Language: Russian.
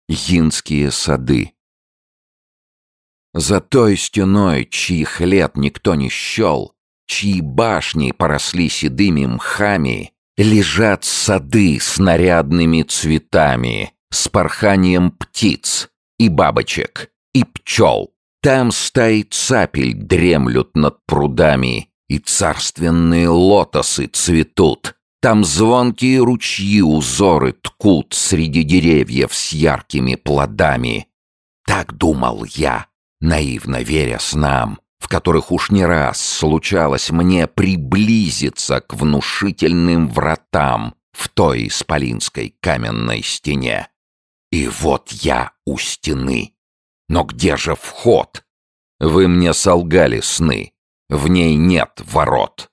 Йинские сады. За той стеной, чьих лет никто не счел, чьи башни поросли седыми мхами, лежат сады с нарядными цветами, с порханием птиц и бабочек, и пчел. Там стаи цапель дремлют над прудами, и царственные лотосы цветут. Там звонкие ручьи узоры ткут среди деревьев с яркими плодами. Так думал я, наивно веря снам, в которых уж не раз случалось мне приблизиться к внушительным вратам в той исполинской каменной стене. И вот я у стены. Но где же вход? Вы мне солгали, сны. В ней нет ворот.